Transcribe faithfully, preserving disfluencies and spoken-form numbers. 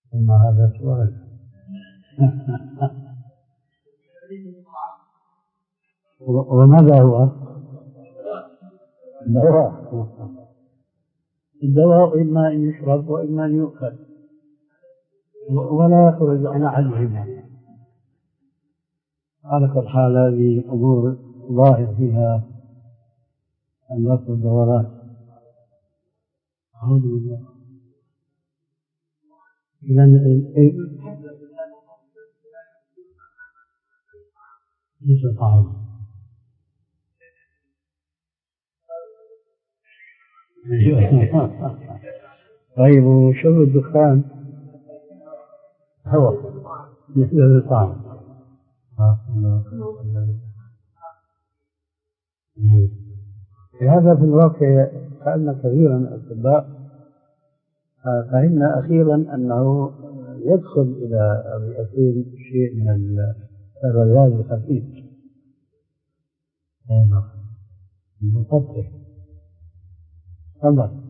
ثم هذا سؤال. وماذا هو؟ الدواء. الدواء إما أن يشرب وإما أن يؤكل، ولا يخرج عن أحدهما. على كل حال هذه أمور ظاهر فيها اللف والدوران. أعوذ بالله. إذن ليس صعب. طيب، وشرب الدخان هو مثل الطعام. هذا في الواقع سألنا كثيرا من الأطباء، فهمنا أخيرا أنه يدخل إلى الرئتين شيء من الرذاذ الخفيف. بالضبط. تفضل.